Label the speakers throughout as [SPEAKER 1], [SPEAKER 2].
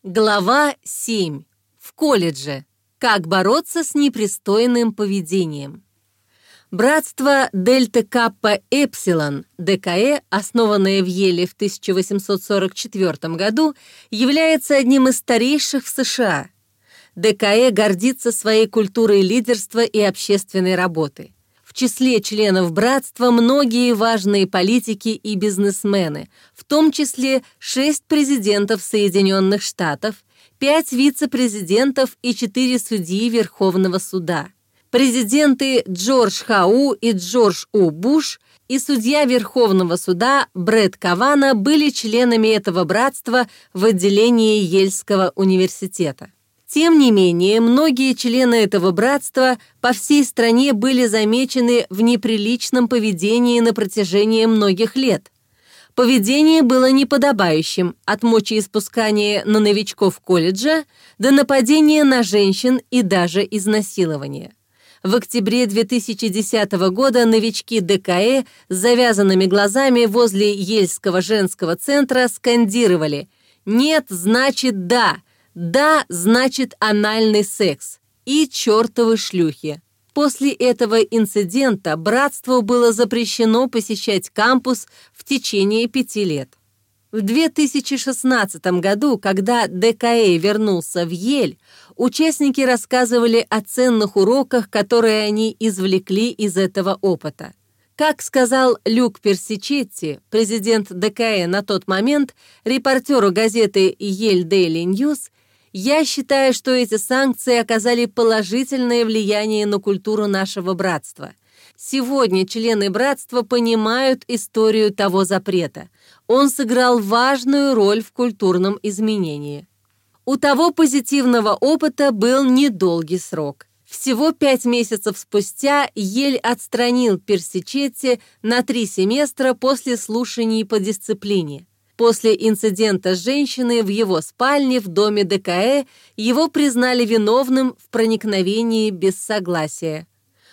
[SPEAKER 1] Глава 7. В колледже. Как бороться с непристойным поведением. Братство Дельта Каппа Эпсилон, ДКЭ, основанное в Йеле в 1844 году, является одним из старейших в США. ДКЭ гордится своей культурой лидерства и общественной работы. В числе членов братства многие важные политики и бизнесмены, в том числе 6 президентов Соединенных Штатов, 5 вице-президентов и 4 судьи Верховного суда. Президенты Джордж Хау и Джордж У. Буш и судья Верховного суда Брэд Кавана были членами этого братства в отделении Йельского университета. Тем не менее, многие члены этого братства по всей стране были замечены в неприличном поведении на протяжении многих лет. Поведение было неподобающим, от мочеиспускания на новичков колледжа до нападения на женщин и даже изнасилования. В октябре 2010 года новички ДКЭ с завязанными глазами возле Йельского женского центра скандировали «Нет, значит да! Да, значит анальный секс и чертовы шлюхи». После этого инцидента братству было запрещено посещать кампус в течение 5 лет. В 2016 году, когда ДКЭ вернулся в Йель, участники рассказывали о ценных уроках, которые они извлекли из этого опыта. Как сказал Люк Персичетти, президент ДКЭ на тот момент, репортеру газеты Yale Daily News, «Я считаю, что эти санкции оказали положительное влияние на культуру нашего братства. Сегодня члены братства понимают историю того запрета. Он сыграл важную роль в культурном изменении». У того позитивного опыта был недолгий срок. Всего 5 месяцев спустя Йель отстранил Персичетти на 3 семестра после слушаний по дисциплине. После инцидента с женщиной в его спальне в доме ДКЭ его признали виновным в проникновении без согласия.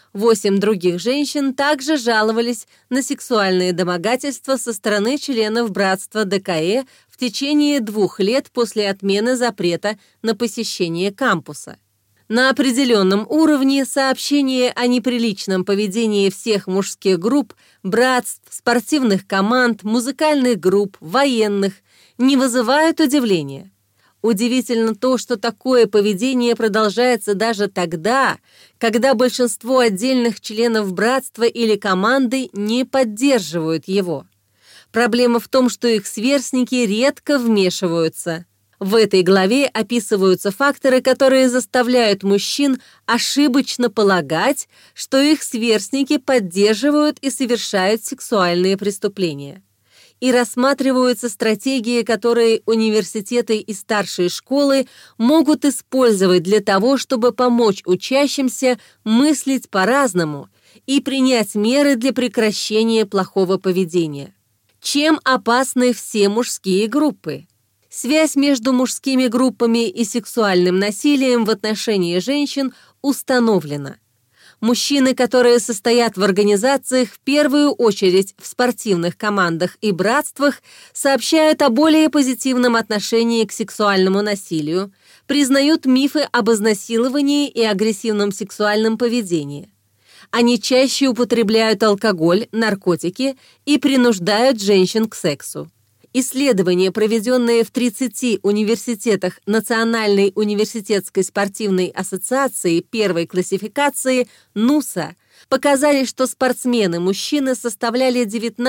[SPEAKER 1] 8 других женщин также жаловались на сексуальные домогательства со стороны членов братства ДКЭ в течение 2 лет после отмены запрета на посещение кампуса. На определенном уровне сообщения о неприличном поведении всех мужских групп, братств, спортивных команд, музыкальных групп, военных не вызывают удивления. Удивительно то, что такое поведение продолжается даже тогда, когда большинство отдельных членов братства или команды не поддерживают его. Проблема в том, что их сверстники редко вмешиваются. В этой главе описываются факторы, которые заставляют мужчин ошибочно полагать, что их сверстники поддерживают и совершают сексуальные преступления. И рассматриваются стратегии, которые университеты и старшие школы могут использовать для того, чтобы помочь учащимся мыслить по-разному и принять меры для прекращения плохого поведения. Чем опасны все мужские группы? Связь между мужскими группами и сексуальным насилием в отношении женщин установлена. Мужчины, которые состоят в организациях, в первую очередь в спортивных командах и братствах, сообщают о более позитивном отношении к сексуальному насилию, признают мифы об изнасиловании и агрессивном сексуальном поведении. Они чаще употребляют алкоголь, наркотики и принуждают женщин к сексу. Исследования, проведенные в 30 университетах Национальной университетской спортивной ассоциации первой классификации НУСА, показали, что спортсмены-мужчины составляли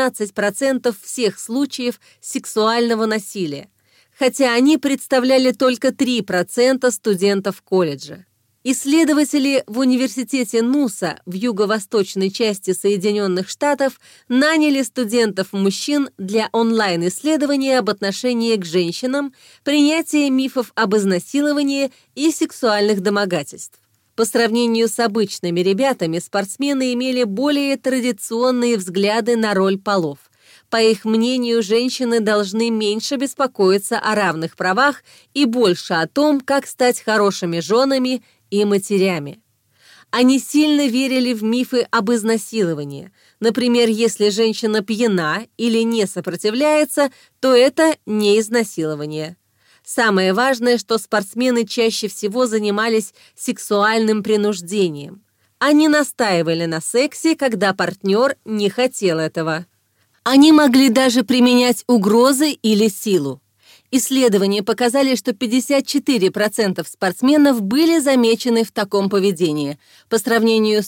[SPEAKER 1] 19% всех случаев сексуального насилия, хотя они представляли только 3% студентов колледжа. Исследователи в университете НУСА в юго-восточной части Соединенных Штатов наняли студентов-мужчин для онлайн-исследования об отношении к женщинам, принятия мифов об изнасиловании и сексуальных домогательств. По сравнению с обычными ребятами, спортсмены имели более традиционные взгляды на роль полов. По их мнению, женщины должны меньше беспокоиться о равных правах и больше о том, как стать хорошими женами и матерями. Они сильно верили в мифы об изнасиловании. Например, если женщина пьяна или не сопротивляется, то это не изнасилование. Самое важное, что спортсмены чаще всего занимались сексуальным принуждением. Они настаивали на сексе, когда партнер не хотел этого. Они могли даже применять угрозы или силу. Исследования показали, что 54% спортсменов были замечены в таком поведении, по сравнению с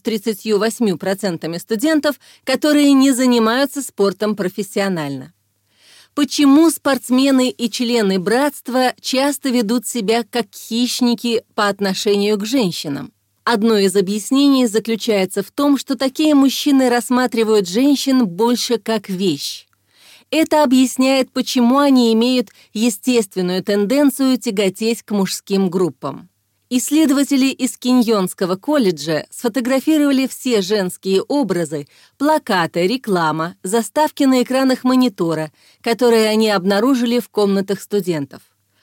[SPEAKER 1] 38% студентов, которые не занимаются спортом профессионально. Почему спортсмены и члены братства часто ведут себя как хищники по отношению к женщинам? Одно из объяснений заключается в том, что такие мужчины рассматривают женщин больше как вещь. Это объясняет, почему они имеют естественную тенденцию тяготеть к мужским группам. Исследователи из Киньонского колледжа сфотографировали все женские образы, плакаты, реклама, заставки на экранах монитора, которые они обнаружили в комнатах студентов.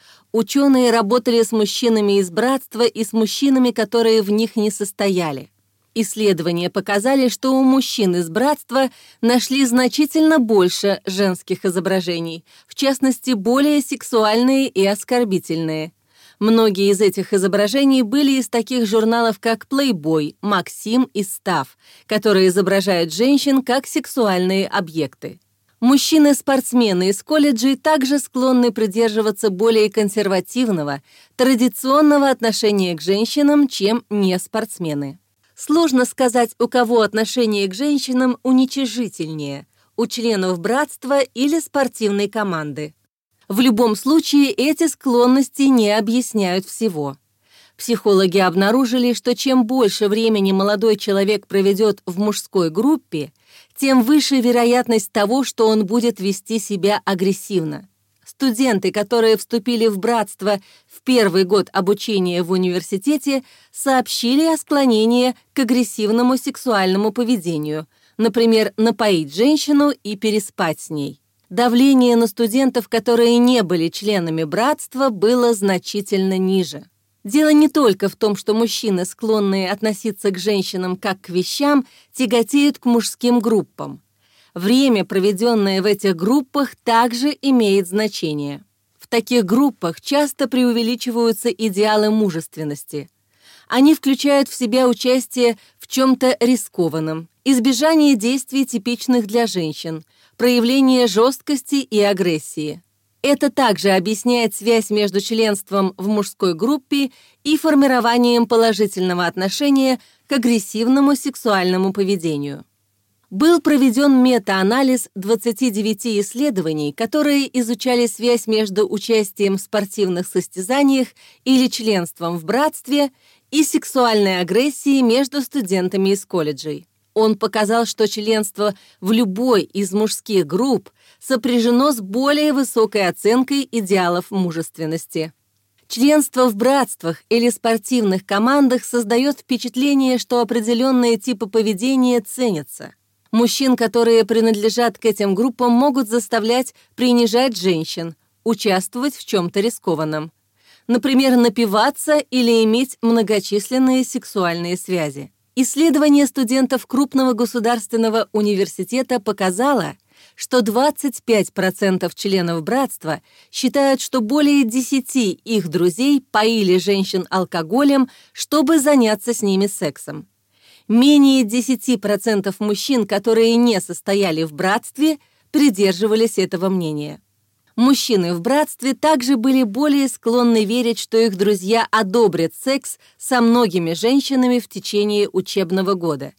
[SPEAKER 1] Ученые работали с мужчинами из братства и с мужчинами, которые в них не состояли. Исследования показали, что у мужчин из братства нашли значительно больше женских изображений, в частности, более сексуальные и оскорбительные. Многие из этих изображений были из таких журналов, как Playboy, Maxim и Staff, которые изображают женщин как сексуальные объекты. Мужчины-спортсмены из колледжей также склонны придерживаться более консервативного, традиционного отношения к женщинам, чем не спортсмены. Сложно сказать, у кого отношение к женщинам уничижительнее – у членов братства или спортивной команды. В любом случае, эти склонности не объясняют всего. Психологи обнаружили, что чем больше времени молодой человек проведет в мужской группе, тем выше вероятность того, что он будет вести себя агрессивно. Студенты, которые вступили в братство в первый год обучения в университете, сообщили о склонении к агрессивному сексуальному поведению, например, напоить женщину и переспать с ней. Давление на студентов, которые не были членами братства, было значительно ниже. Дело не только в том, что мужчины, склонные относиться к женщинам как к вещам, тяготеют к мужским группам. Время, проведенное в этих группах, также имеет значение. В таких группах часто преувеличиваются идеалы мужественности. Они включают в себя участие в чем-то рискованном, избежание действий, типичных для женщин, проявление жесткости и агрессии. Это также объясняет связь между членством в мужской группе и формированием положительного отношения к агрессивному сексуальному поведению. Был проведен мета-анализ 29 исследований, которые изучали связь между участием в спортивных состязаниях или членством в братстве и сексуальной агрессией между студентами из колледжей. Он показал, что членство в любой из мужских групп сопряжено с более высокой оценкой идеалов мужественности. Членство в братствах или спортивных командах создает впечатление, что определенные типы поведения ценятся. Мужчин, которые принадлежат к этим группам, могут заставлять принижать женщин, участвовать в чем-то рискованном. Например, напиваться или иметь многочисленные сексуальные связи. Исследование студентов крупного государственного университета показало, что 25% членов братства считают, что более 10 их друзей поили женщин алкоголем, чтобы заняться с ними сексом. Менее 10% мужчин, которые не состояли в братстве, придерживались этого мнения. Мужчины в братстве также были более склонны верить, что их друзья одобрят секс со многими женщинами в течение учебного года.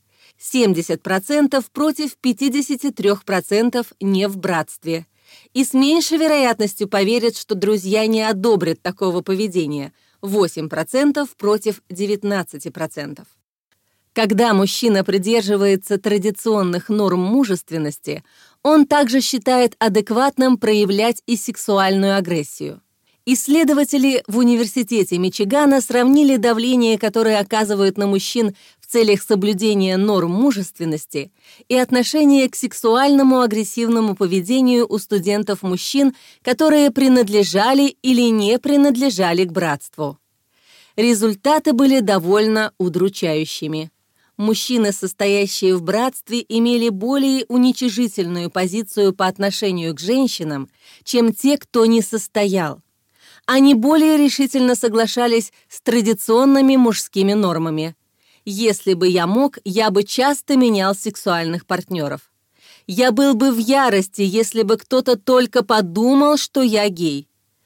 [SPEAKER 1] 70% против 53% не в братстве. И с меньшей вероятностью поверят, что друзья не одобрят такого поведения. 8% против 19%. Когда мужчина придерживается традиционных норм мужественности, он также считает адекватным проявлять и сексуальную агрессию. Исследователи в Университете Мичигана сравнили давление, которое оказывают на мужчин в целях соблюдения норм мужественности, и отношение к сексуальному агрессивному поведению у студентов-мужчин, которые принадлежали или не принадлежали к братству. Результаты были довольно удручающими. Мужчины, состоящие в братстве, имели более уничижительную позицию по отношению к женщинам, чем те, кто не состоял. Они более решительно соглашались с традиционными мужскими нормами. «Если бы я мог, я бы часто менял сексуальных партнеров. Я был бы в ярости, если бы кто-то только подумал, что я гей».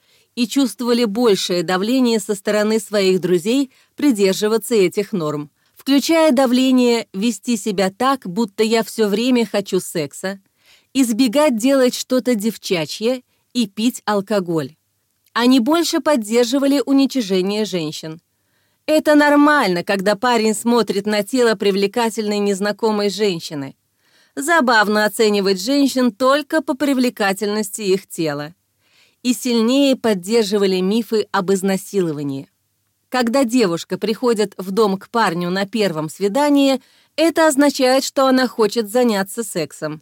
[SPEAKER 1] И чувствовали большее давление со стороны своих друзей придерживаться этих норм, включая давление вести себя так, будто я все время хочу секса, избегать делать что-то девчачье и пить алкоголь. Они больше поддерживали уничижение женщин. Это нормально, когда парень смотрит на тело привлекательной незнакомой женщины. Забавно оценивать женщин только по привлекательности их тела. И сильнее поддерживали мифы об изнасиловании. Когда девушка приходит в дом к парню на первом свидании, это означает, что она хочет заняться сексом.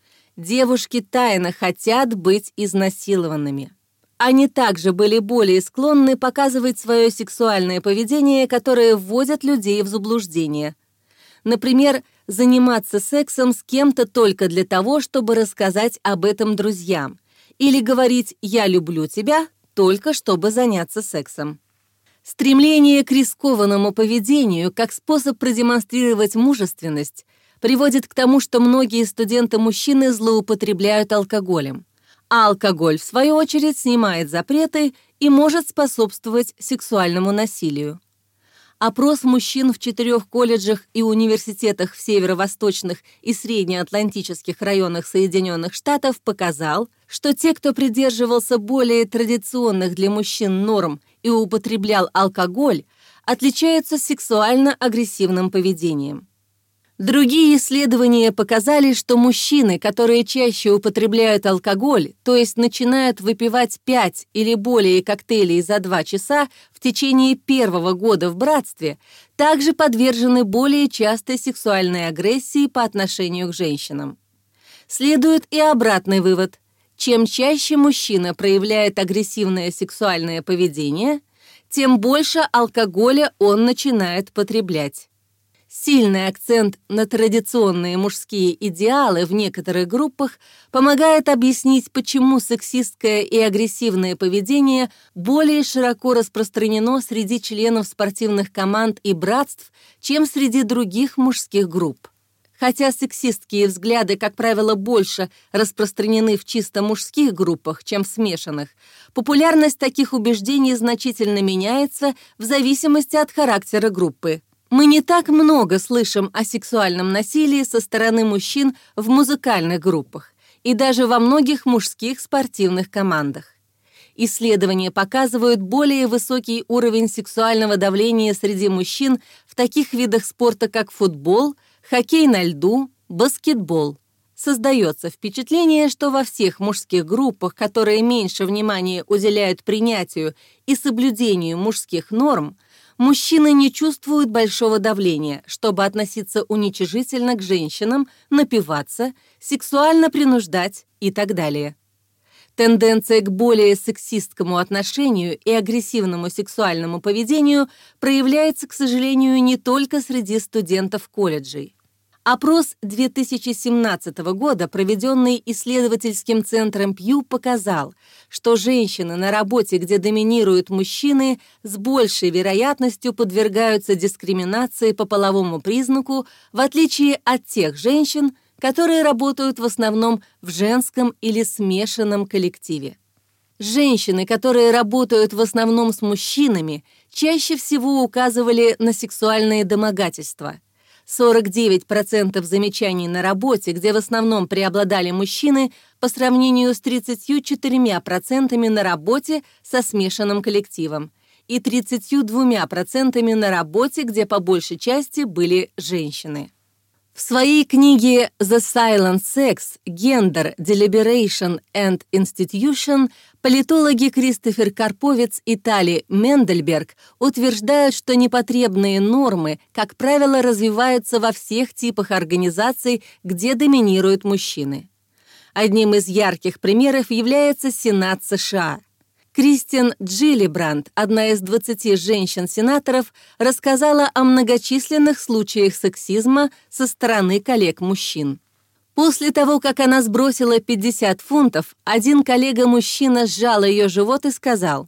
[SPEAKER 1] Девушки тайно хотят быть изнасилованными. Они также были более склонны показывать свое сексуальное поведение, которое вводит людей в заблуждение. Например, заниматься сексом с кем-то только для того, чтобы рассказать об этом друзьям, или говорить «я люблю тебя» только чтобы заняться сексом. Стремление к рискованному поведению как способ продемонстрировать мужественность приводит к тому, что многие студенты-мужчины злоупотребляют алкоголем, а алкоголь, в свою очередь, снимает запреты и может способствовать сексуальному насилию. Опрос мужчин в 4 колледжах и университетах в северо-восточных и среднеатлантических районах Соединенных Штатов показал, что те, кто придерживался более традиционных для мужчин норм и употреблял алкоголь, отличаются сексуально-агрессивным поведением. Другие исследования показали, что мужчины, которые чаще употребляют алкоголь, то есть начинают выпивать 5 или более коктейлей за 2 часа в течение первого года в братстве, также подвержены более частой сексуальной агрессии по отношению к женщинам. Следует и обратный вывод. Чем чаще мужчина проявляет агрессивное сексуальное поведение, тем больше алкоголя он начинает потреблять. Сильный акцент на традиционные мужские идеалы в некоторых группах помогает объяснить, почему сексистское и агрессивное поведение более широко распространено среди членов спортивных команд и братств, чем среди других мужских групп. Хотя сексистские взгляды, как правило, больше распространены в чисто мужских группах, чем в смешанных, популярность таких убеждений значительно меняется в зависимости от характера группы. Мы не так много слышим о сексуальном насилии со стороны мужчин в музыкальных группах и даже во многих мужских спортивных командах. Исследования показывают более высокий уровень сексуального давления среди мужчин в таких видах спорта, как футбол, хоккей на льду, баскетбол. Создается впечатление, что во всех мужских группах, которые меньше внимания уделяют принятию и соблюдению мужских норм, мужчины не чувствуют большого давления, чтобы относиться уничижительно к женщинам, напиваться, сексуально принуждать и так далее. Тенденция к более сексистскому отношению и агрессивному сексуальному поведению проявляется, к сожалению, не только среди студентов колледжей. Опрос 2017 года, проведенный исследовательским центром Пью, показал, что женщины на работе, где доминируют мужчины, с большей вероятностью подвергаются дискриминации по половому признаку, в отличие от тех женщин, которые работают в основном в женском или смешанном коллективе. Женщины, которые работают в основном с мужчинами, чаще всего указывали на сексуальные домогательства. 49% замечаний на работе, где в основном преобладали мужчины, по сравнению с 34% на работе со смешанным коллективом и 32% на работе, где по большей части были женщины. В своей книге «The Silent Sex. Gender, Deliberation and Institution» политологи Кристофер Карповиц и Тали Мендельберг утверждают, что непотребные нормы, как правило, развиваются во всех типах организаций, где доминируют мужчины. Одним из ярких примеров является Сенат США. Кристин Джиллибранд, одна из 20 женщин-сенаторов, рассказала о многочисленных случаях сексизма со стороны коллег-мужчин. После того, как она сбросила 50 фунтов, один коллега-мужчина сжал ее живот и сказал: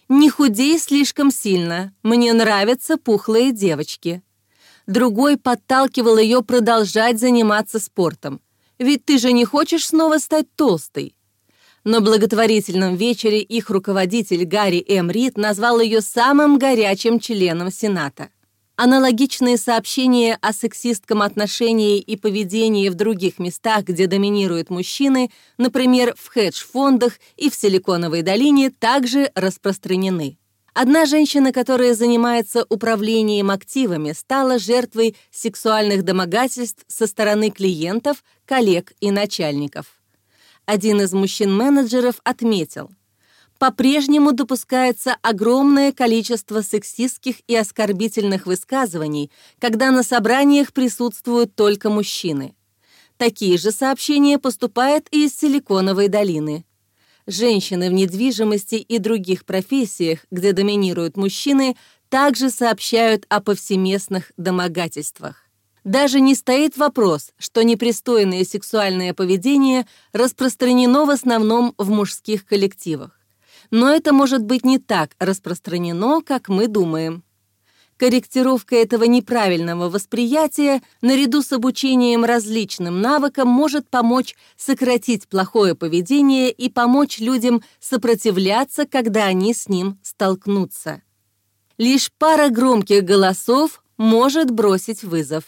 [SPEAKER 1] «Не худей слишком сильно, мне нравятся пухлые девочки». Другой подталкивал ее продолжать заниматься спортом. «Ведь ты же не хочешь снова стать толстой?» На благотворительном вечере их руководитель Гарри М. Рид назвал ее самым горячим членом Сената. Аналогичные сообщения о сексистском отношении и поведении в других местах, где доминируют мужчины, например, в хедж-фондах и в Силиконовой долине, также распространены. Одна женщина, которая занимается управлением активами, стала жертвой сексуальных домогательств со стороны клиентов, коллег и начальников. Один из мужчин-менеджеров отметил: «По-прежнему допускается огромное количество сексистских и оскорбительных высказываний, когда на собраниях присутствуют только мужчины. Такие же сообщения поступают и из Силиконовой долины. Женщины в недвижимости и других профессиях, где доминируют мужчины, также сообщают о повсеместных домогательствах. Даже не стоит вопрос, что непристойное сексуальное поведение распространено в основном в мужских коллективах. Но это может быть не так распространено, как мы думаем. Корректировка этого неправильного восприятия наряду с обучением различным навыкам может помочь сократить плохое поведение и помочь людям сопротивляться, когда они с ним столкнутся. Лишь пара громких голосов может бросить вызов.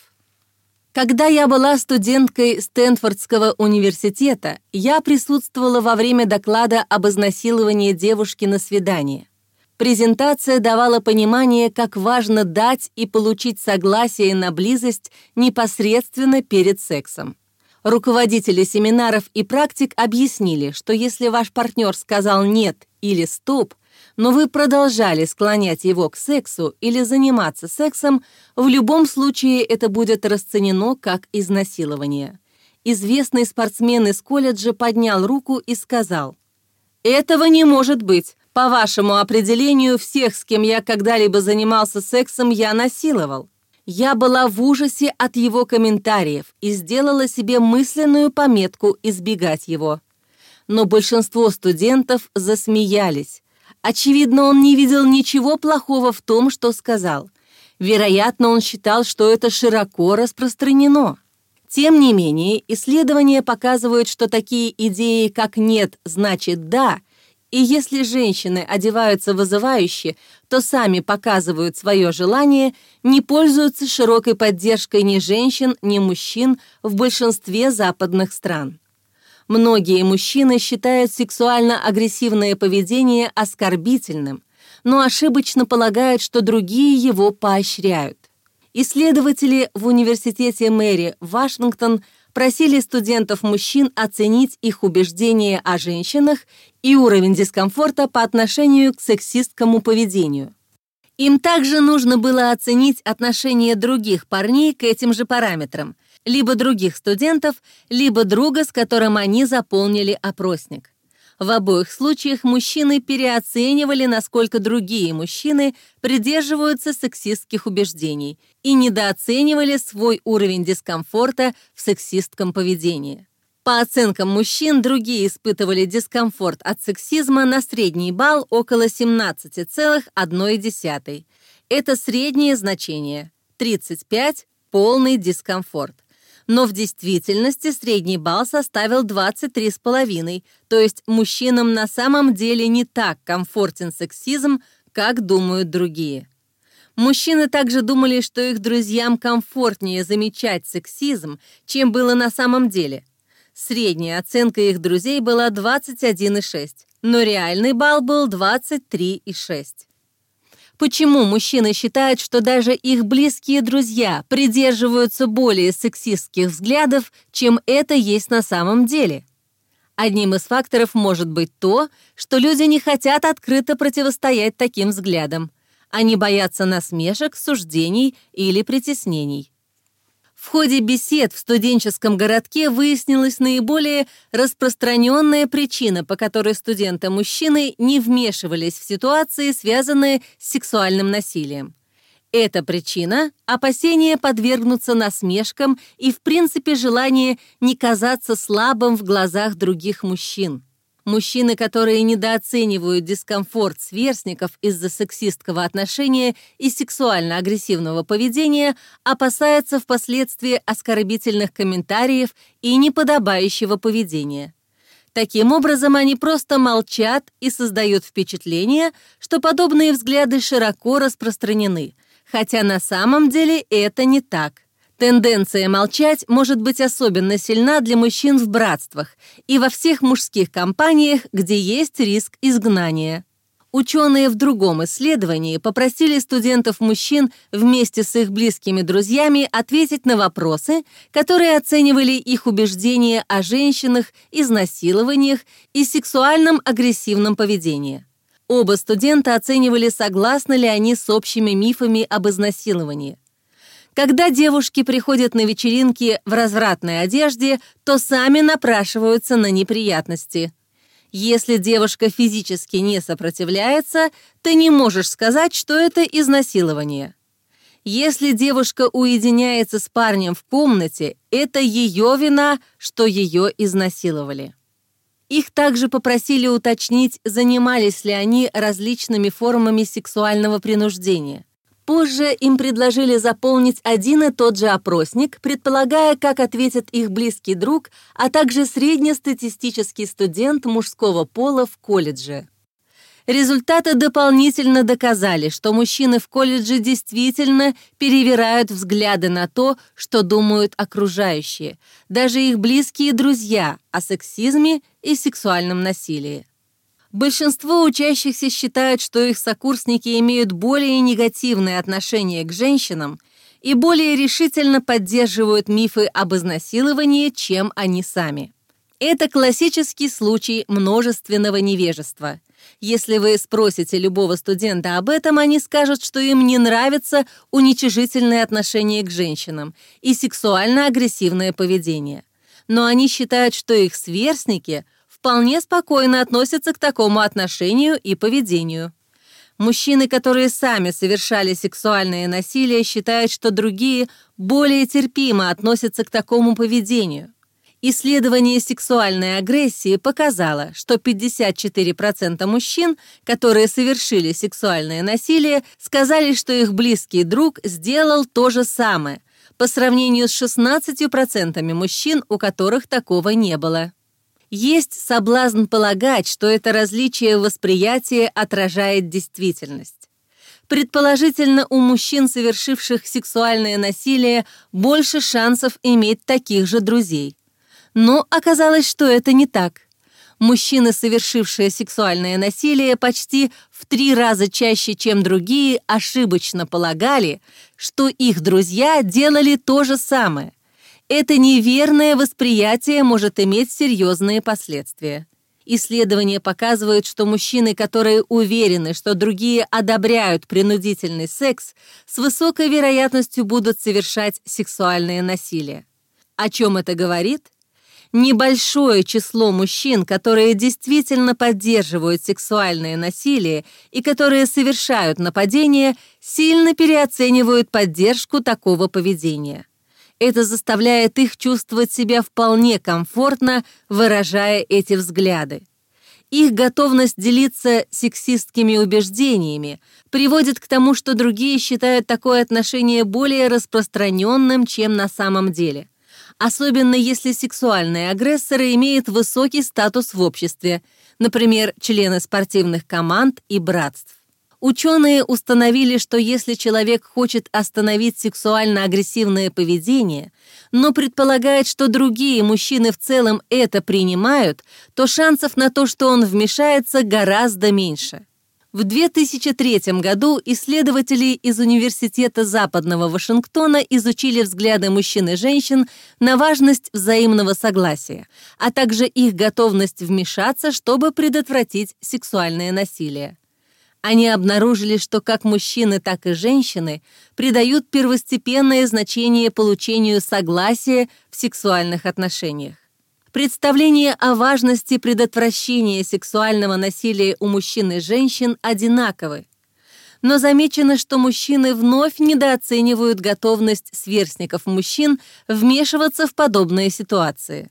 [SPEAKER 1] Когда я была студенткой Стэнфордского университета, я присутствовала во время доклада об изнасиловании девушки на свидании. Презентация давала понимание, как важно дать и получить согласие на близость непосредственно перед сексом. Руководители семинаров и практик объяснили, что если ваш партнер сказал «нет» или «стоп», но вы продолжали склонять его к сексу или заниматься сексом, в любом случае это будет расценено как изнасилование. Известный спортсмен из колледжа поднял руку и сказал: «Этого не может быть. По вашему определению, всех, с кем я когда-либо занимался сексом, я насиловал». Я была в ужасе от его комментариев и сделала себе мысленную пометку избегать его. Но большинство студентов засмеялись. Очевидно, он не видел ничего плохого в том, что сказал. Вероятно, он считал, что это широко распространено. Тем не менее, исследования показывают, что такие идеи, как «нет» значит «да», и если женщины одеваются вызывающе, то сами показывают свое желание, не пользуются широкой поддержкой ни женщин, ни мужчин в большинстве западных стран. Многие мужчины считают сексуально-агрессивное поведение оскорбительным, но ошибочно полагают, что другие его поощряют. Исследователи в университете Мэри Вашингтон просили студентов-мужчин оценить их убеждения о женщинах и уровень дискомфорта по отношению к сексистскому поведению. Им также нужно было оценить отношение других парней к этим же параметрам, либо других студентов, либо друга, с которым они заполнили опросник. В обоих случаях мужчины переоценивали, насколько другие мужчины придерживаются сексистских убеждений, и недооценивали свой уровень дискомфорта в сексистском поведении. По оценкам мужчин, другие испытывали дискомфорт от сексизма на средний балл около 17,1. Это среднее значение, 35 – полный дискомфорт. Но в действительности средний балл составил 23,5, то есть мужчинам на самом деле не так комфортен сексизм, как думают другие. Мужчины также думали, что их друзьям комфортнее замечать сексизм, чем было на самом деле. Средняя оценка их друзей была 21,6, но реальный балл был 23,6. Почему мужчины считают, что даже их близкие друзья придерживаются более сексистских взглядов, чем это есть на самом деле? Одним из факторов может быть то, что люди не хотят открыто противостоять таким взглядам. Они боятся насмешек, суждений или притеснений. В ходе бесед в студенческом городке выяснилась наиболее распространенная причина, по которой студенты-мужчины не вмешивались в ситуации, связанные с сексуальным насилием. Эта причина – опасение подвергнуться насмешкам и, в принципе, желание не казаться слабым в глазах других мужчин. Мужчины, которые недооценивают дискомфорт сверстников из-за сексистского отношения и сексуально-агрессивного поведения, опасаются впоследствии оскорбительных комментариев и неподобающего поведения. Таким образом, они просто молчат и создают впечатление, что подобные взгляды широко распространены, хотя на самом деле это не так. Тенденция молчать может быть особенно сильна для мужчин в братствах и во всех мужских компаниях, где есть риск изгнания. Ученые в другом исследовании попросили студентов-мужчин вместе с их близкими друзьями ответить на вопросы, которые оценивали их убеждения о женщинах, изнасилованиях и сексуальном агрессивном поведении. Оба студента оценивали, согласны ли они с общими мифами об изнасиловании. Когда девушки приходят на вечеринки в развратной одежде, то сами напрашиваются на неприятности. Если девушка физически не сопротивляется, ты не можешь сказать, что это изнасилование. Если девушка уединяется с парнем в комнате, это ее вина, что ее изнасиловали. Их также попросили уточнить, занимались ли они различными формами сексуального принуждения. Позже им предложили заполнить один и тот же опросник, предполагая, как ответит их близкий друг, а также среднестатистический студент мужского пола в колледже. Результаты дополнительно доказали, что мужчины в колледже действительно перевирают взгляды на то, что думают окружающие, даже их близкие друзья, о сексизме и сексуальном насилии. Большинство учащихся считают, что их сокурсники имеют более негативное отношение к женщинам и более решительно поддерживают мифы об изнасиловании, чем они сами. Это классический случай множественного невежества. Если вы спросите любого студента об этом, они скажут, что им не нравится уничижительное отношение к женщинам и сексуально-агрессивное поведение. Но они считают, что их сверстники вполне спокойно относятся к такому отношению и поведению. Мужчины, которые сами совершали сексуальное насилие, считают, что другие более терпимо относятся к такому поведению. Исследование сексуальной агрессии показало, что 54% мужчин, которые совершили сексуальное насилие, сказали, что их близкий друг сделал то же самое, по сравнению с 16% мужчин, у которых такого не было. Есть соблазн полагать, что это различие восприятия отражает действительность. Предположительно, у мужчин, совершивших сексуальное насилие, больше шансов иметь таких же друзей. Но оказалось, что это не так. Мужчины, совершившие сексуальное насилие, почти в 3 раза чаще, чем другие, ошибочно полагали, что их друзья делали то же самое. Это неверное восприятие может иметь серьезные последствия. Исследования показывают, что мужчины, которые уверены, что другие одобряют принудительный секс, с высокой вероятностью будут совершать сексуальное насилие. О чем это говорит? Небольшое число мужчин, которые действительно поддерживают сексуальное насилие и которые совершают нападения, сильно переоценивают поддержку такого поведения. Это заставляет их чувствовать себя вполне комфортно, выражая эти взгляды. Их готовность делиться сексистскими убеждениями приводит к тому, что другие считают такое отношение более распространенным, чем на самом деле. Особенно если сексуальные агрессоры имеют высокий статус в обществе, например, члены спортивных команд и братств. Ученые установили, что если человек хочет остановить сексуально-агрессивное поведение, но предполагает, что другие мужчины в целом это принимают, то шансов на то, что он вмешается, гораздо меньше. В 2003 году исследователи из Университета Западного Вашингтона изучили взгляды мужчин и женщин на важность взаимного согласия, а также их готовность вмешаться, чтобы предотвратить сексуальное насилие. Они обнаружили, что как мужчины, так и женщины придают первостепенное значение получению согласия в сексуальных отношениях. Представления о важности предотвращения сексуального насилия у мужчин и женщин одинаковы. Но замечено, что мужчины вновь недооценивают готовность сверстников мужчин вмешиваться в подобные ситуации.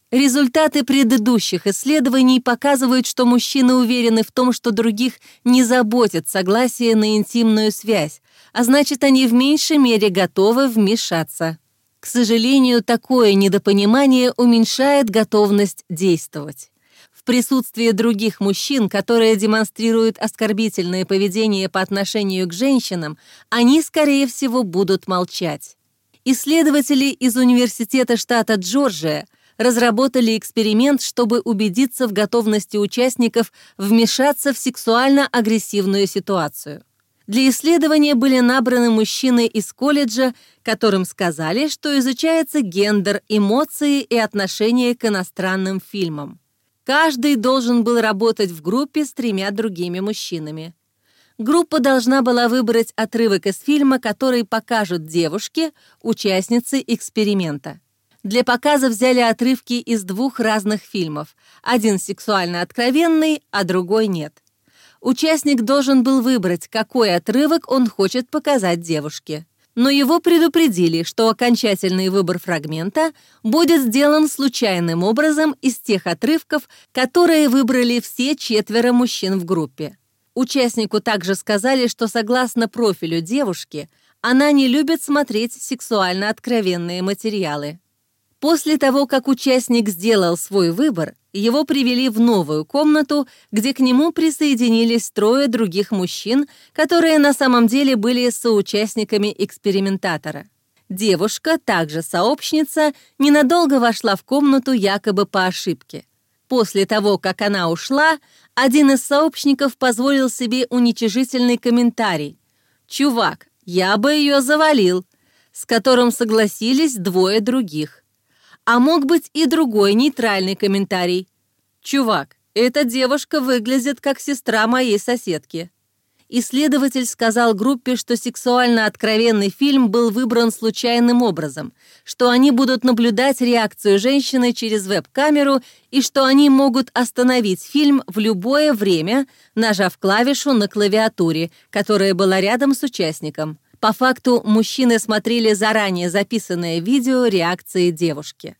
[SPEAKER 1] Результаты предыдущих исследований показывают, что мужчины уверены в том, что других не заботит согласие на интимную связь, а значит, они в меньшей мере готовы вмешаться. К сожалению, такое недопонимание уменьшает готовность действовать. В присутствии других мужчин, которые демонстрируют оскорбительное поведение по отношению к женщинам, они, скорее всего, будут молчать. Исследователи из Университета штата Джорджия разработали эксперимент, чтобы убедиться в готовности участников вмешаться в сексуально-агрессивную ситуацию. Для исследования были набраны мужчины из колледжа, которым сказали, что изучается гендер, эмоции и отношение к иностранным фильмам. Каждый должен был работать в группе с 3 другими мужчинами. Группа должна была выбрать отрывок из фильма, который покажут девушке, участницы эксперимента. Для показа взяли отрывки из 2 разных фильмов. Один сексуально откровенный, а другой нет. Участник должен был выбрать, какой отрывок он хочет показать девушке. Но его предупредили, что окончательный выбор фрагмента будет сделан случайным образом из тех отрывков, которые выбрали все 4 мужчин в группе. Участнику также сказали, что согласно профилю девушки, она не любит смотреть сексуально откровенные материалы. После того, как участник сделал свой выбор, его привели в новую комнату, где к нему присоединились 3 других мужчин, которые на самом деле были соучастниками экспериментатора. Девушка, также сообщница, ненадолго вошла в комнату якобы по ошибке. После того, как она ушла, один из сообщников позволил себе уничижительный комментарий: «Чувак, я бы ее завалил», с которым согласились 2 других. А мог быть и другой нейтральный комментарий: «Чувак, эта девушка выглядит как сестра моей соседки». Исследователь сказал группе, что сексуально откровенный фильм был выбран случайным образом, что они будут наблюдать реакцию женщины через веб-камеру и что они могут остановить фильм в любое время, нажав клавишу на клавиатуре, которая была рядом с участником. По факту, мужчины смотрели заранее записанное видео реакции девушки.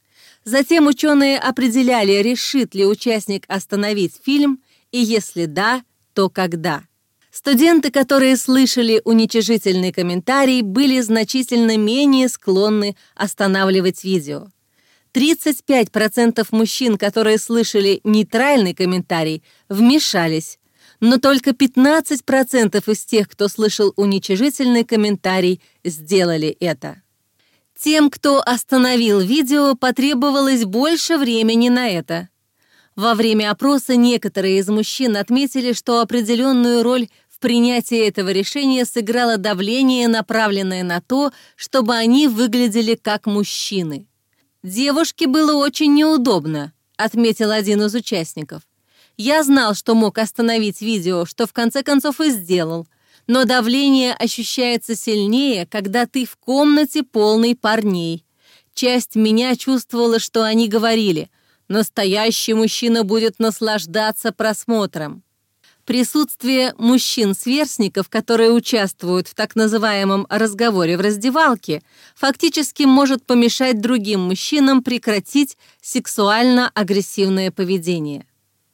[SPEAKER 1] Затем ученые определяли, решит ли участник остановить фильм, и если да, то когда. Студенты, которые слышали уничижительный комментарий, были значительно менее склонны останавливать видео. 35% мужчин, которые слышали нейтральный комментарий, вмешались, но только 15% из тех, кто слышал уничижительный комментарий, сделали это. Тем, кто остановил видео, потребовалось больше времени на это. Во время опроса некоторые из мужчин отметили, что определенную роль в принятии этого решения сыграло давление, направленное на то, чтобы они выглядели как мужчины. «Девушке было очень неудобно», — отметил один из участников. «Я знал, что мог остановить видео, что в конце концов и сделал. Но давление ощущается сильнее, когда ты в комнате полной парней. Часть меня чувствовала, что они говорили: настоящий мужчина будет наслаждаться просмотром». Присутствие мужчин-сверстников, которые участвуют в так называемом разговоре в раздевалке, фактически может помешать другим мужчинам прекратить сексуально-агрессивное поведение.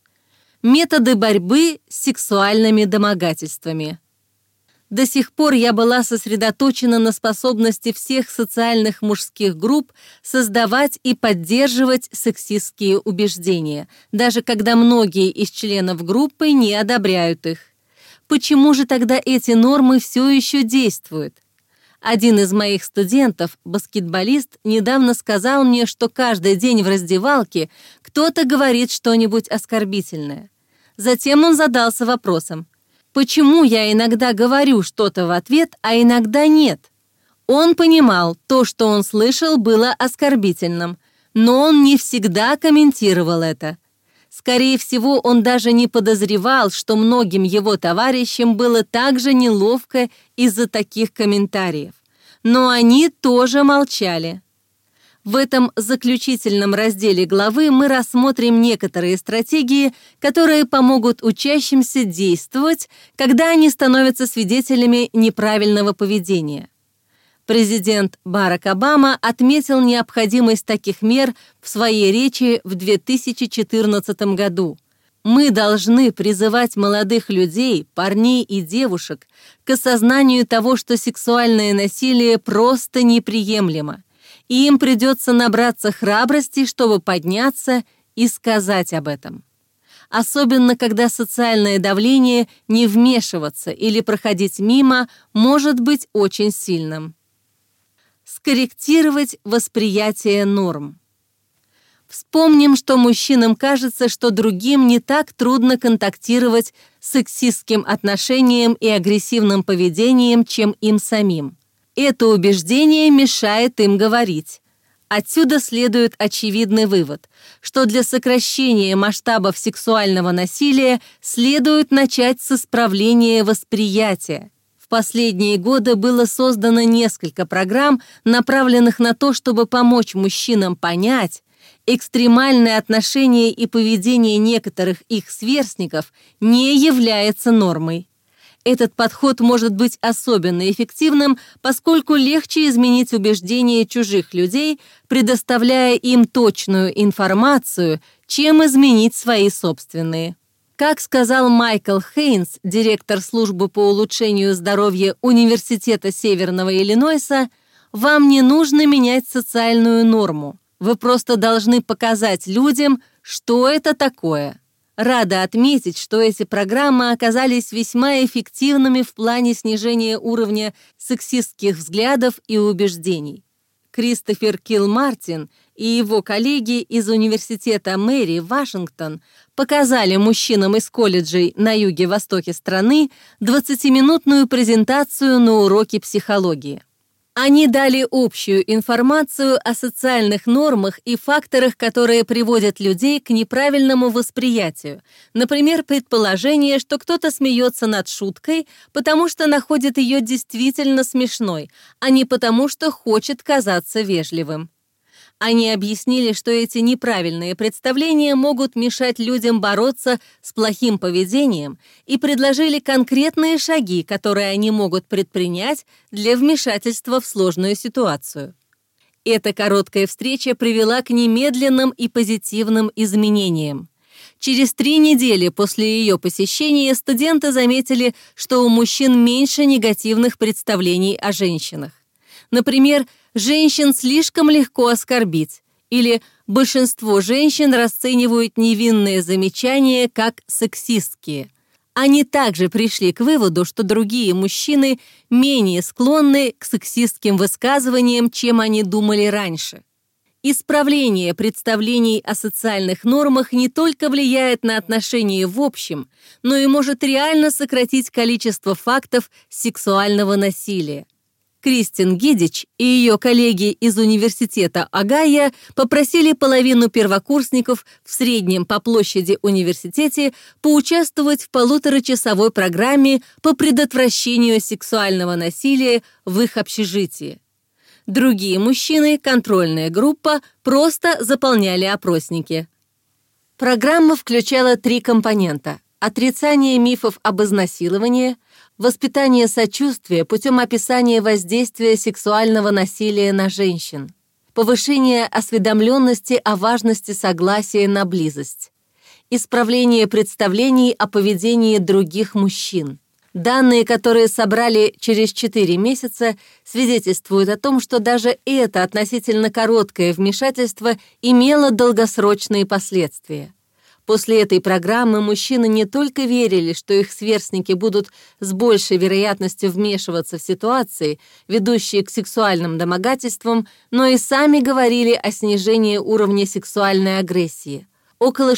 [SPEAKER 1] Методы борьбы с сексуальными домогательствами. До сих пор я была сосредоточена на способности всех социальных мужских групп создавать и поддерживать сексистские убеждения, даже когда многие из членов группы не одобряют их. Почему же тогда эти нормы все еще действуют? Один из моих студентов, баскетболист, недавно сказал мне, что каждый день в раздевалке кто-то говорит что-нибудь оскорбительное. Затем он задался вопросом: почему я иногда говорю что-то в ответ, а иногда нет? Он понимал, то, что он слышал, было оскорбительным, но он не всегда комментировал это. Скорее всего, он даже не подозревал, что многим его товарищам было также неловко из-за таких комментариев. Но они тоже молчали. В этом заключительном разделе главы мы рассмотрим некоторые стратегии, которые помогут учащимся действовать, когда они становятся свидетелями неправильного поведения. Президент Барак Обама отметил необходимость таких мер в своей речи в 2014 году. Мы должны призывать молодых людей, парней и девушек к осознанию того, что сексуальное насилие просто неприемлемо, и им придется набраться храбрости, чтобы подняться и сказать об этом. Особенно, когда социальное давление не вмешиваться или проходить мимо может быть очень сильным. Скорректировать восприятие норм. Вспомним, что мужчинам кажется, что другим не так трудно контактировать с сексистским отношением и агрессивным поведением, чем им самим. Это убеждение мешает им говорить. Отсюда следует очевидный вывод, что для сокращения масштабов сексуального насилия следует начать с исправления восприятия. В последние годы было создано несколько программ, направленных на то, чтобы помочь мужчинам понять, экстремальное отношение и поведение некоторых их сверстников не является нормой. Этот подход может быть особенно эффективным, поскольку легче изменить убеждения чужих людей, предоставляя им точную информацию, чем изменить свои собственные. Как сказал Майкл Хейнс, директор службы по улучшению здоровья Университета Северного Иллинойса, «Вам не нужно менять социальную норму. Вы просто должны показать людям, что это такое». Рада отметить, что эти программы оказались весьма эффективными в плане снижения уровня сексистских взглядов и убеждений. Кристофер Килмартин и его коллеги из Университета Мэри, Вашингтон, показали мужчинам из колледжей на юге-востоке страны 20-минутную презентацию на уроке психологии. Они дали общую информацию о социальных нормах и факторах, которые приводят людей к неправильному восприятию. Например, предположение, что кто-то смеется над шуткой, потому что находит ее действительно смешной, а не потому что хочет казаться вежливым. Они объяснили, что эти неправильные представления могут мешать людям бороться с плохим поведением, и предложили конкретные шаги, которые они могут предпринять для вмешательства в сложную ситуацию. Эта короткая встреча привела к немедленным и позитивным изменениям. Через 3 недели после ее посещения студенты заметили, что у мужчин меньше негативных представлений о женщинах. Например, женщин слишком легко оскорбить, или большинство женщин расценивают невинные замечания как сексистские. Они также пришли к выводу, что другие мужчины менее склонны к сексистским высказываниям, чем они думали раньше. Исправление представлений о социальных нормах не только влияет на отношения в общем, но и может реально сократить количество фактов сексуального насилия. Кристин Гидич и ее коллеги из Университета Огайо попросили половину первокурсников в среднем по площади университете поучаствовать в 1,5-часовой программе по предотвращению сексуального насилия в их общежитии. Другие мужчины, контрольная группа, просто заполняли опросники. Программа включала 3 компонента: отрицание мифов об изнасиловании, воспитание сочувствия путем описания воздействия сексуального насилия на женщин, повышение осведомленности о важности согласия на близость, исправление представлений о поведении других мужчин. Данные, которые собрали через 4 месяца, свидетельствуют о том, что даже это относительно короткое вмешательство имело долгосрочные последствия. После этой программы мужчины не только верили, что их сверстники будут с большей вероятностью вмешиваться в ситуации, ведущие к сексуальным домогательствам, но и сами говорили о снижении уровня сексуальной агрессии. Около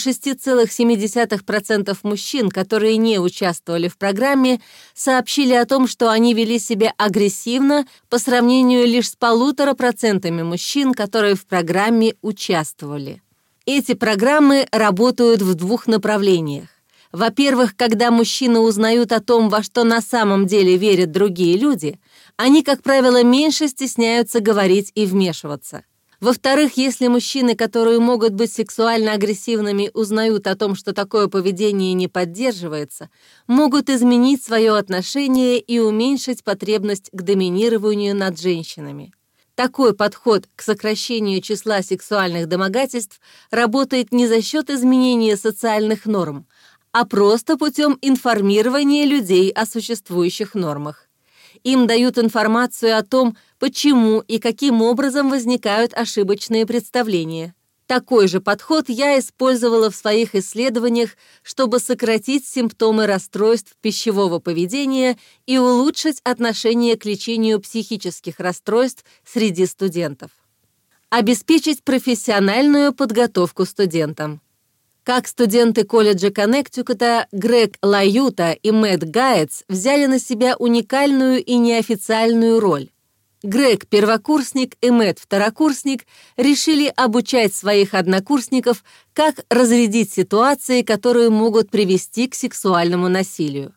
[SPEAKER 1] 6,7% мужчин, которые не участвовали в программе, сообщили о том, что они вели себя агрессивно по сравнению лишь с 1,5% мужчин, которые в программе участвовали. Эти программы работают в 2 направлениях. Во-первых, когда мужчины узнают о том, во что на самом деле верят другие люди, они, как правило, меньше стесняются говорить и вмешиваться. Во-вторых, если мужчины, которые могут быть сексуально агрессивными, узнают о том, что такое поведение не поддерживается, могут изменить свое отношение и уменьшить потребность к доминированию над женщинами. Такой подход к сокращению числа сексуальных домогательств работает не за счет изменения социальных норм, а просто путем информирования людей о существующих нормах. Им дают информацию о том, почему и каким образом возникают ошибочные представления. Такой же подход я использовала в своих исследованиях, чтобы сократить симптомы расстройств пищевого поведения и улучшить отношение к лечению психических расстройств среди студентов. Обеспечить профессиональную подготовку студентам. Как студенты колледжа Коннектикута Грег Лаюта и Мэтт Гайтс взяли на себя уникальную и неофициальную роль. Грег, первокурсник, и Мэтт, второкурсник, решили обучать своих однокурсников, как разрядить ситуации, которые могут привести к сексуальному насилию.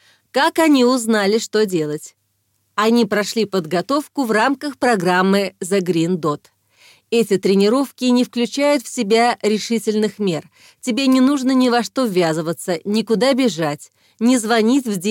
[SPEAKER 1] Как они узнали, что делать? Они прошли подготовку в рамках программы The Green Dot. Эти тренировки не включают в себя решительных мер. Тебе не нужно ни во что ввязываться, никуда бежать, не звонить в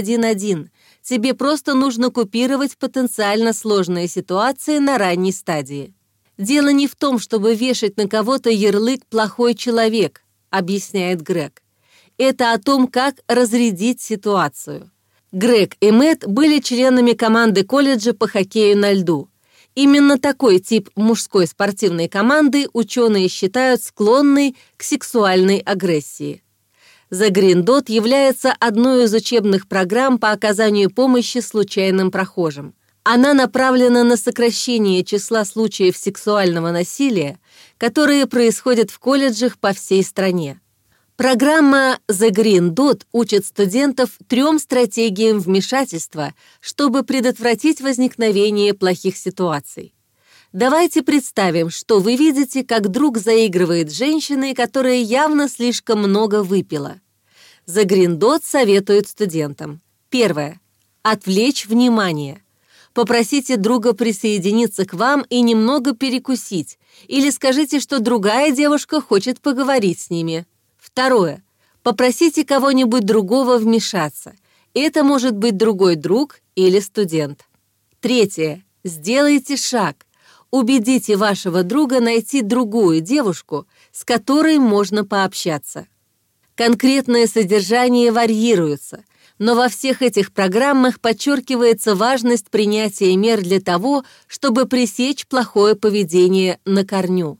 [SPEAKER 1] 911. Тебе просто нужно купировать потенциально сложные ситуации на ранней стадии. Дело не в том, чтобы вешать на кого-то ярлык «плохой человек», объясняет Грег. Это о том, как разрядить ситуацию. Грег и Мэтт были членами команды колледжа по хоккею на льду. Именно такой тип мужской спортивной команды ученые считают склонной к сексуальной агрессии. The Green Dot является одной из учебных программ по оказанию помощи случайным прохожим. Она направлена на сокращение числа случаев сексуального насилия, которые происходят в колледжах по всей стране. Программа The Green Dot учит студентов 3 стратегиям вмешательства, чтобы предотвратить возникновение плохих ситуаций. Давайте представим, что вы видите, как друг заигрывает с женщиной, которая явно слишком много выпила. The Green Dot советует студентам. Первое. Отвлечь внимание. Попросите друга присоединиться к вам и немного перекусить, или скажите, что другая девушка хочет поговорить с ними. Второе. Попросите кого-нибудь другого вмешаться. Это может быть другой друг или студент. Третье. Сделайте шаг. Убедите вашего друга найти другую девушку, с которой можно пообщаться. Конкретное содержание варьируется, но во всех этих программах подчеркивается важность принятия мер для того, чтобы пресечь плохое поведение на корню.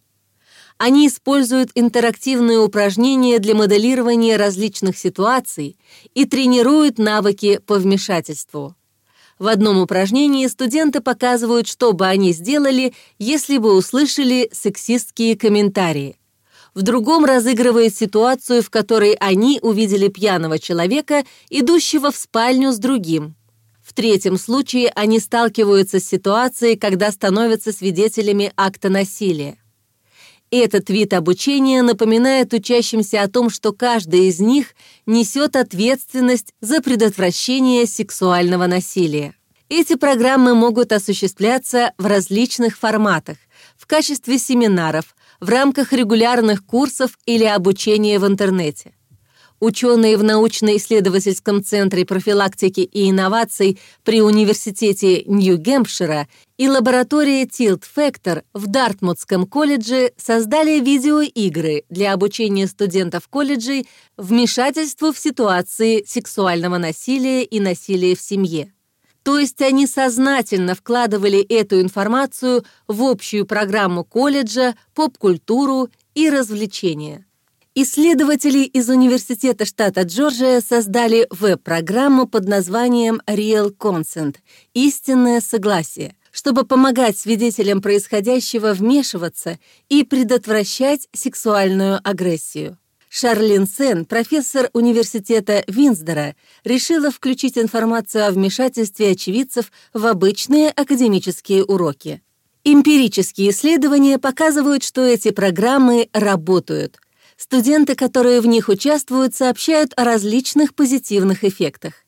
[SPEAKER 1] Они используют интерактивные упражнения для моделирования различных ситуаций и тренируют навыки по вмешательству. В одном упражнении студенты показывают, что бы они сделали, если бы услышали сексистские комментарии. В другом разыгрывает ситуацию, в которой они увидели пьяного человека, идущего в спальню с другим. В третьем случае они сталкиваются с ситуацией, когда становятся свидетелями акта насилия. Этот вид обучения напоминает учащимся о том, что каждый из них несет ответственность за предотвращение сексуального насилия. Эти программы могут осуществляться в различных форматах, в качестве семинаров, в рамках регулярных курсов или обучения в интернете. Ученые в научно-исследовательском центре профилактики и инноваций при Университете Нью-Гэмпшира и лаборатории Tilt Factor в Дартмутском колледже создали видеоигры для обучения студентов колледжей вмешательству в ситуации сексуального насилия и насилия в семье. То есть они сознательно вкладывали эту информацию в общую программу колледжа, поп-культуру и развлечения. Исследователи из Университета штата Джорджия создали веб-программу под названием Real Consent – «Истинное согласие», чтобы помогать свидетелям происходящего вмешиваться и предотвращать сексуальную агрессию. Шарлин Сен, профессор университета Винсдора, решила включить информацию о вмешательстве очевидцев в обычные академические уроки. Эмпирические исследования показывают, что эти программы работают. Студенты, которые в них участвуют, сообщают о различных позитивных эффектах.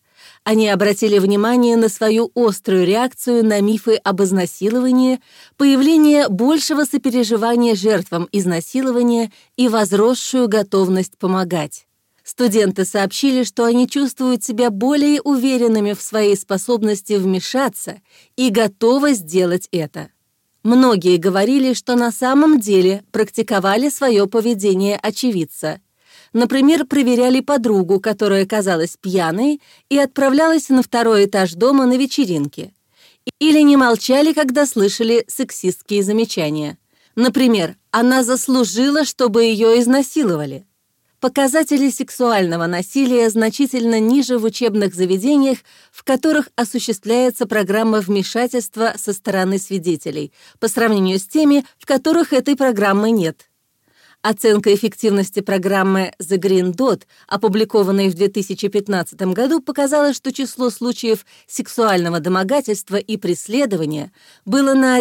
[SPEAKER 1] Они обратили внимание на свою острую реакцию на мифы об изнасиловании, появление большего сопереживания жертвам изнасилования и возросшую готовность помогать. Студенты сообщили, что они чувствуют себя более уверенными в своей способности вмешаться и готовы сделать это. Многие говорили, что на самом деле практиковали свое поведение очевидца. Например, проверяли подругу, которая казалась пьяной и отправлялась на второй этаж дома на вечеринке. Или не молчали, когда слышали сексистские замечания. Например, она заслужила, чтобы ее изнасиловали. Показатели сексуального насилия значительно ниже в учебных заведениях, в которых осуществляется программа вмешательства со стороны свидетелей, по сравнению с теми, в которых этой программы нет. Оценка эффективности программы The Green Dot, опубликованной в 2015 году, показала, что число случаев сексуального домогательства и преследования было на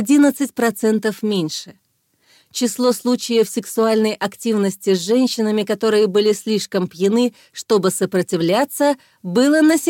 [SPEAKER 1] 11% меньше. Число случаев сексуальной активности с женщинами, которые были слишком пьяны, чтобы сопротивляться, было на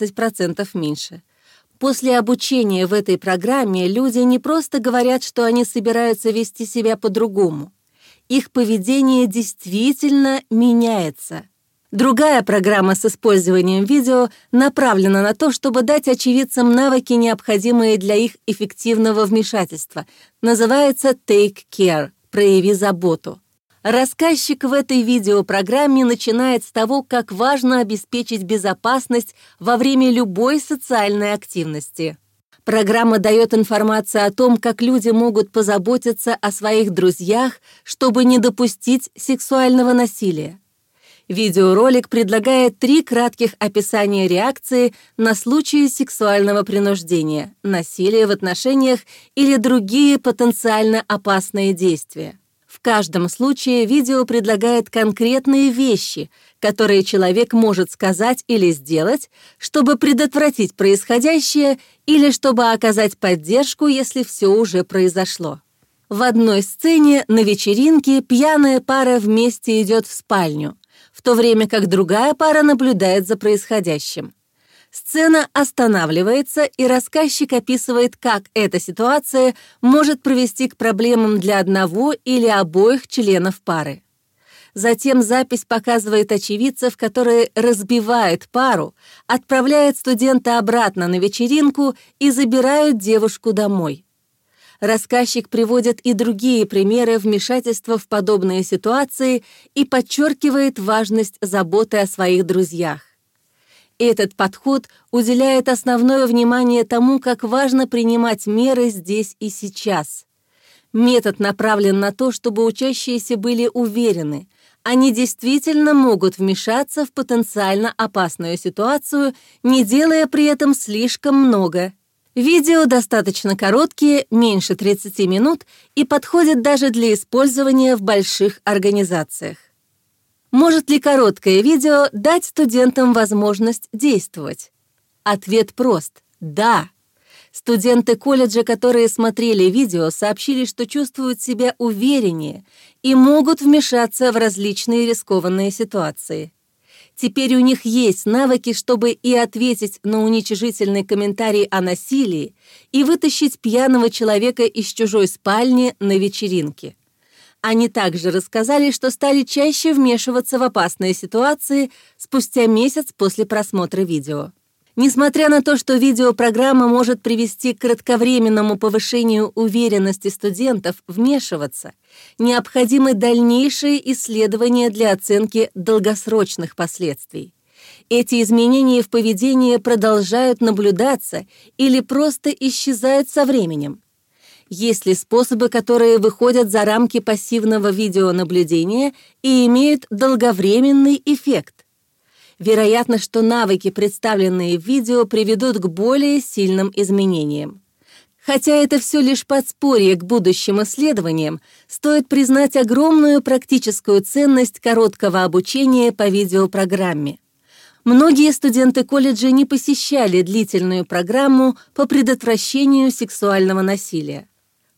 [SPEAKER 1] 17% меньше. После обучения в этой программе люди не просто говорят, что они собираются вести себя по-другому. Их поведение действительно меняется. Другая программа с использованием видео направлена на то, чтобы дать очевидцам навыки, необходимые для их эффективного вмешательства. Называется «Take Care» — «Прояви заботу». Рассказчик в этой видеопрограмме начинает с того, как важно обеспечить безопасность во время любой социальной активности. Программа дает информацию о том, как люди могут позаботиться о своих друзьях, чтобы не допустить сексуального насилия. Видеоролик предлагает 3 кратких описания реакции на случаи сексуального принуждения, насилия в отношениях или другие потенциально опасные действия. В каждом случае видео предлагает конкретные вещи, которые человек может сказать или сделать, чтобы предотвратить происходящее или чтобы оказать поддержку, если все уже произошло. В одной сцене на вечеринке пьяная пара вместе идет в спальню, в то время как другая пара наблюдает за происходящим. Сцена останавливается, и рассказчик описывает, как эта ситуация может привести к проблемам для одного или обоих членов пары. Затем запись показывает очевидцев, которые разбивают пару, отправляют студента обратно на вечеринку и забирают девушку домой. Рассказчик приводит и другие примеры вмешательства в подобные ситуации и подчеркивает важность заботы о своих друзьях. Этот подход уделяет основное внимание тому, как важно принимать меры здесь и сейчас. Метод направлен на то, чтобы учащиеся были уверены, они действительно могут вмешаться в потенциально опасную ситуацию, не делая при этом слишком много. Видео достаточно короткие, меньше 30 минут, и подходят даже для использования в больших организациях. Может ли короткое видео дать студентам возможность действовать? Ответ прост – да. Студенты колледжа, которые смотрели видео, сообщили, что чувствуют себя увереннее и могут вмешаться в различные рискованные ситуации. Теперь у них есть навыки, чтобы и ответить на уничижительный комментарий о насилии, и вытащить пьяного человека из чужой спальни на вечеринке. Они также рассказали, что стали чаще вмешиваться в опасные ситуации спустя месяц после просмотра видео. Несмотря на то, что видеопрограмма может привести к кратковременному повышению уверенности студентов вмешиваться, необходимы дальнейшие исследования для оценки долгосрочных последствий. Эти изменения в поведении продолжают наблюдаться или просто исчезают со временем. Есть ли способы, которые выходят за рамки пассивного видеонаблюдения и имеют долговременный эффект? Вероятно, что навыки, представленные в видео, приведут к более сильным изменениям. Хотя это все лишь подспорье к будущим исследованиям, стоит признать огромную практическую ценность короткого обучения по видеопрограмме. Многие студенты колледжа не посещали длительную программу по предотвращению сексуального насилия.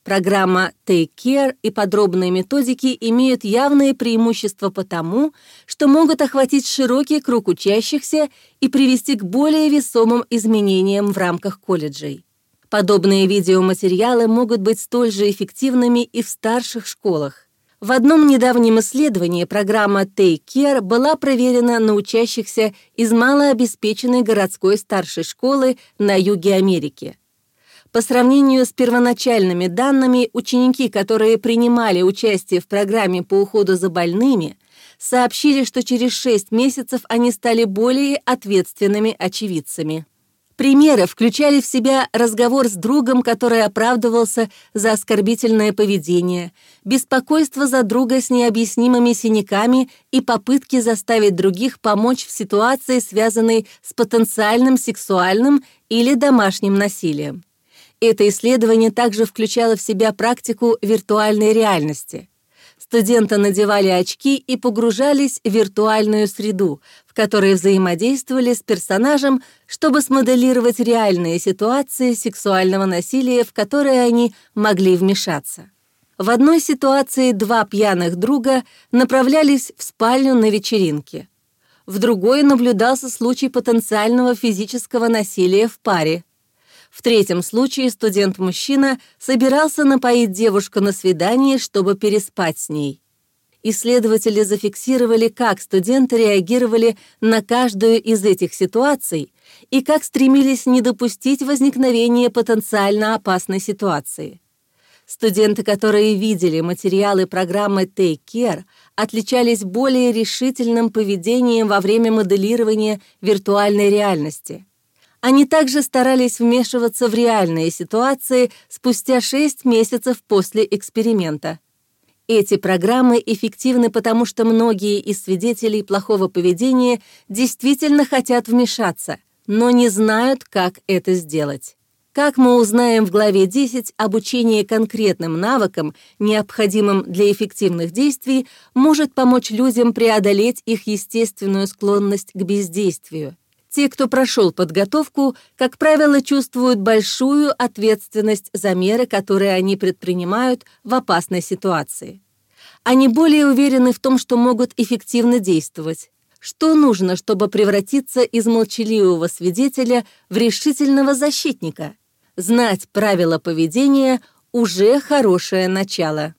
[SPEAKER 1] Программа Take Care и подробные методики имеют явные преимущества потому, что могут охватить широкий круг учащихся и привести к более весомым изменениям в рамках колледжей. Подобные видеоматериалы могут быть столь же эффективными и в старших школах. В одном недавнем исследовании программа Take Care была проверена на учащихся из малообеспеченной городской старшей школы на юге Америки. По сравнению с первоначальными данными, ученики, которые принимали участие в программе по уходу за больными, сообщили, что через 6 месяцев они стали более ответственными очевидцами. Примеры включали в себя разговор с другом, который оправдывался за оскорбительное поведение, беспокойство за друга с необъяснимыми синяками и попытки заставить других помочь в ситуации, связанной с потенциальным сексуальным или домашним насилием. Это исследование также включало в себя практику виртуальной реальности. Студенты надевали очки и погружались в виртуальную среду, в которой взаимодействовали с персонажем, чтобы смоделировать реальные ситуации сексуального насилия, в которые они могли вмешаться. В одной ситуации 2 пьяных друга направлялись в спальню на вечеринке. В другой наблюдался случай потенциального физического насилия в паре. В третьем случае студент-мужчина собирался напоить девушку на свидании, чтобы переспать с ней. Исследователи зафиксировали, как студенты реагировали на каждую из этих ситуаций и как стремились не допустить возникновения потенциально опасной ситуации. Студенты, которые видели материалы программы Take Care, отличались более решительным поведением во время моделирования виртуальной реальности. Они также старались вмешиваться в реальные ситуации спустя 6 месяцев после эксперимента. Эти программы эффективны, потому что многие из свидетелей плохого поведения действительно хотят вмешаться, но не знают, как это сделать. Как мы узнаем в главе 10, обучение конкретным навыкам, необходимым для эффективных действий, может помочь людям преодолеть их естественную склонность к бездействию. Те, кто прошел подготовку, как правило, чувствуют большую ответственность за меры, которые они предпринимают в опасной ситуации. Они более уверены в том, что могут эффективно действовать. Что нужно, чтобы превратиться из молчаливого свидетеля в решительного защитника? Знать правила поведения – уже хорошее начало.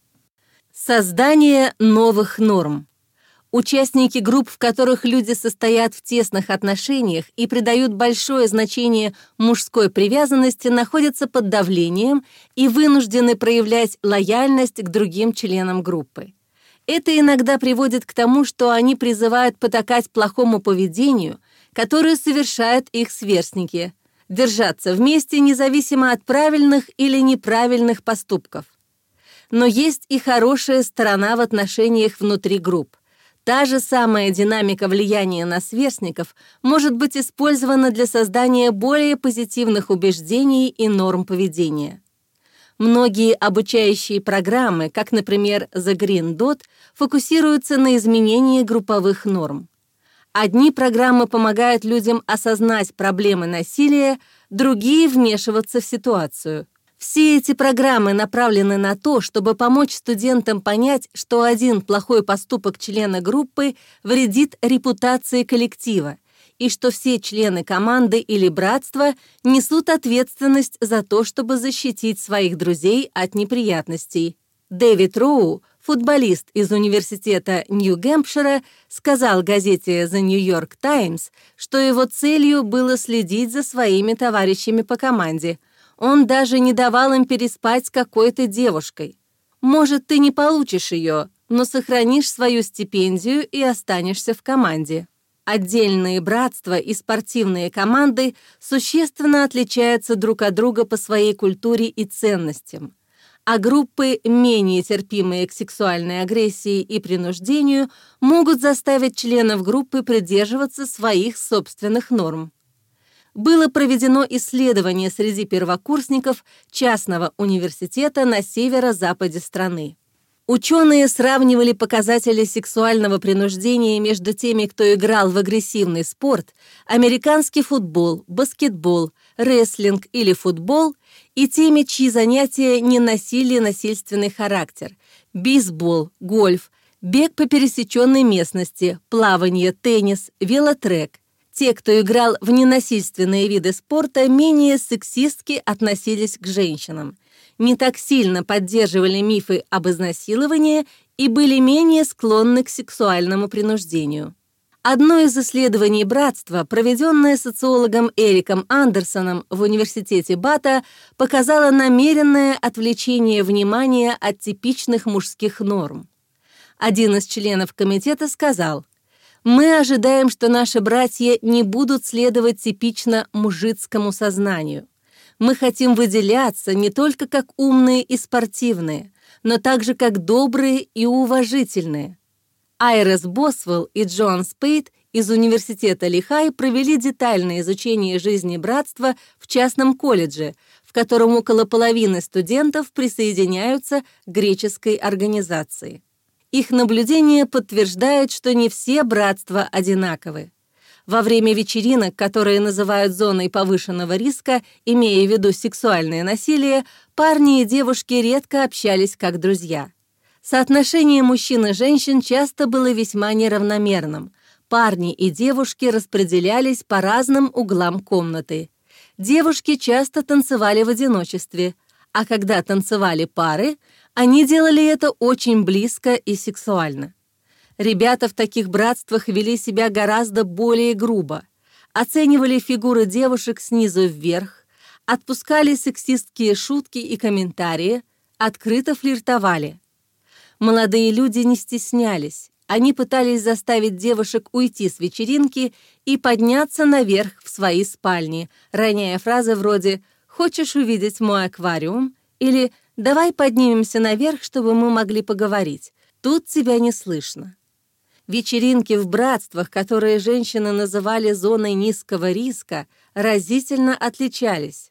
[SPEAKER 1] Создание новых норм. Участники групп, в которых люди состоят в тесных отношениях и придают большое значение мужской привязанности, находятся под давлением и вынуждены проявлять лояльность к другим членам группы. Это иногда приводит к тому, что они призывают потакать плохому поведению, которое совершают их сверстники, держаться вместе независимо от правильных или неправильных поступков. Но есть и хорошая сторона в отношениях внутри групп. Та же самая динамика влияния на сверстников может быть использована для создания более позитивных убеждений и норм поведения. Многие обучающие программы, как, например, The Green Dot, фокусируются на изменении групповых норм. Одни программы помогают людям осознать проблемы насилия, другие — вмешиваться в ситуацию. Все эти программы направлены на то, чтобы помочь студентам понять, что один плохой поступок члена группы вредит репутации коллектива, и что все члены команды или братства несут ответственность за то, чтобы защитить своих друзей от неприятностей. Дэвид Роу, футболист из университета Нью-Гэмпшира, сказал газете The New York Times, что его целью было следить за своими товарищами по команде. Он даже не давал им переспать с какой-то девушкой. Может, ты не получишь ее, но сохранишь свою стипендию и останешься в команде. Отдельные братства и спортивные команды существенно отличаются друг от друга по своей культуре и ценностям, а группы, менее терпимые к сексуальной агрессии и принуждению, могут заставить членов группы придерживаться своих собственных норм. Было проведено исследование среди первокурсников частного университета на северо-западе страны. Ученые сравнивали показатели сексуального принуждения между теми, кто играл в агрессивный спорт, американский футбол, баскетбол, рестлинг или футбол, и теми, чьи занятия не носили насильственный характер – бейсбол, гольф, бег по пересеченной местности, плавание, теннис, велотрек. Те, кто играл в ненасильственные виды спорта, менее сексистски относились к женщинам, не так сильно поддерживали мифы об изнасиловании и были менее склонны к сексуальному принуждению. Одно из исследований братства, проведенное социологом Эриком Андерсоном в университете Бата, показало намеренное отвлечение внимания от типичных мужских норм. Один из членов комитета сказал: «Мы ожидаем, что наши братья не будут следовать типично мужицкому сознанию. Мы хотим выделяться не только как умные и спортивные, но также как добрые и уважительные». Айрес Босвелл и Джон Спейд из университета Лихай провели детальное изучение жизни братства в частном колледже, в котором около половины студентов присоединяются к греческой организации. Их наблюдения подтверждают, что не все братства одинаковы. Во время вечеринок, которые называют зоной повышенного риска, имея в виду сексуальное насилие, парни и девушки редко общались как друзья. Соотношение мужчин и женщин часто было весьма неравномерным. Парни и девушки распределялись по разным углам комнаты. Девушки часто танцевали в одиночестве, а когда танцевали пары, они делали это очень близко и сексуально. Ребята в таких братствах вели себя гораздо более грубо, оценивали фигуры девушек снизу вверх, отпускали сексистские шутки и комментарии, открыто флиртовали. Молодые люди не стеснялись. Они пытались заставить девушек уйти с вечеринки и подняться наверх в свои спальни, роняя фразы вроде «Хочешь увидеть мой аквариум?» или «Давай поднимемся наверх, чтобы мы могли поговорить. Тут тебя не слышно». Вечеринки в братствах, которые женщины называли зоной низкого риска, разительно отличались.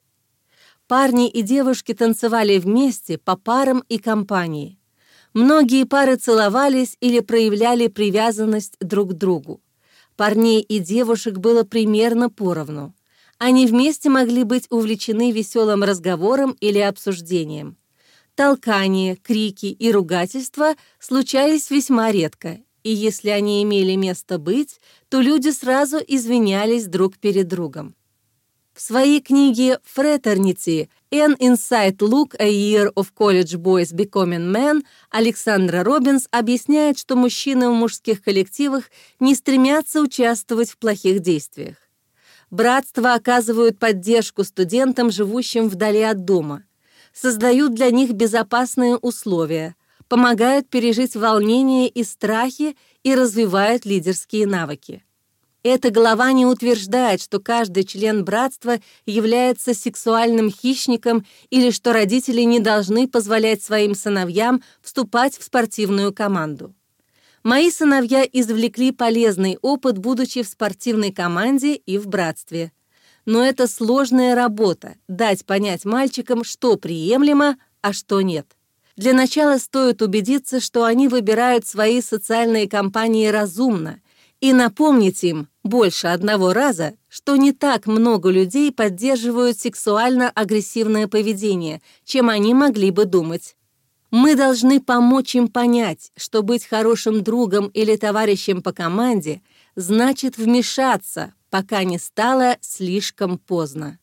[SPEAKER 1] Парни и девушки танцевали вместе по парам и компании. Многие пары целовались или проявляли привязанность друг к другу. Парней и девушек было примерно поровну. Они вместе могли быть увлечены веселым разговором или обсуждением. Толкания, крики и ругательства случались весьма редко, и если они имели место быть, то люди сразу извинялись друг перед другом. В своей книге «Fraternity. An Inside Look: A Year of College Boys Becoming Men» Александра Робинс объясняет, что мужчины в мужских коллективах не стремятся участвовать в плохих действиях. Братства оказывают поддержку студентам, живущим вдали от дома, создают для них безопасные условия, помогают пережить волнения и страхи и развивают лидерские навыки. Эта глава не утверждает, что каждый член братства является сексуальным хищником или что родители не должны позволять своим сыновьям вступать в спортивную команду. Мои сыновья извлекли полезный опыт, будучи в спортивной команде и в братстве. Но это сложная работа — дать понять мальчикам, что приемлемо, а что нет. Для начала стоит убедиться, что они выбирают свои социальные компании разумно, и напомнить им больше одного раза, что не так много людей поддерживают сексуально-агрессивное поведение, чем они могли бы думать. Мы должны помочь им понять, что быть хорошим другом или товарищем по команде значит вмешаться, пока не стало слишком поздно.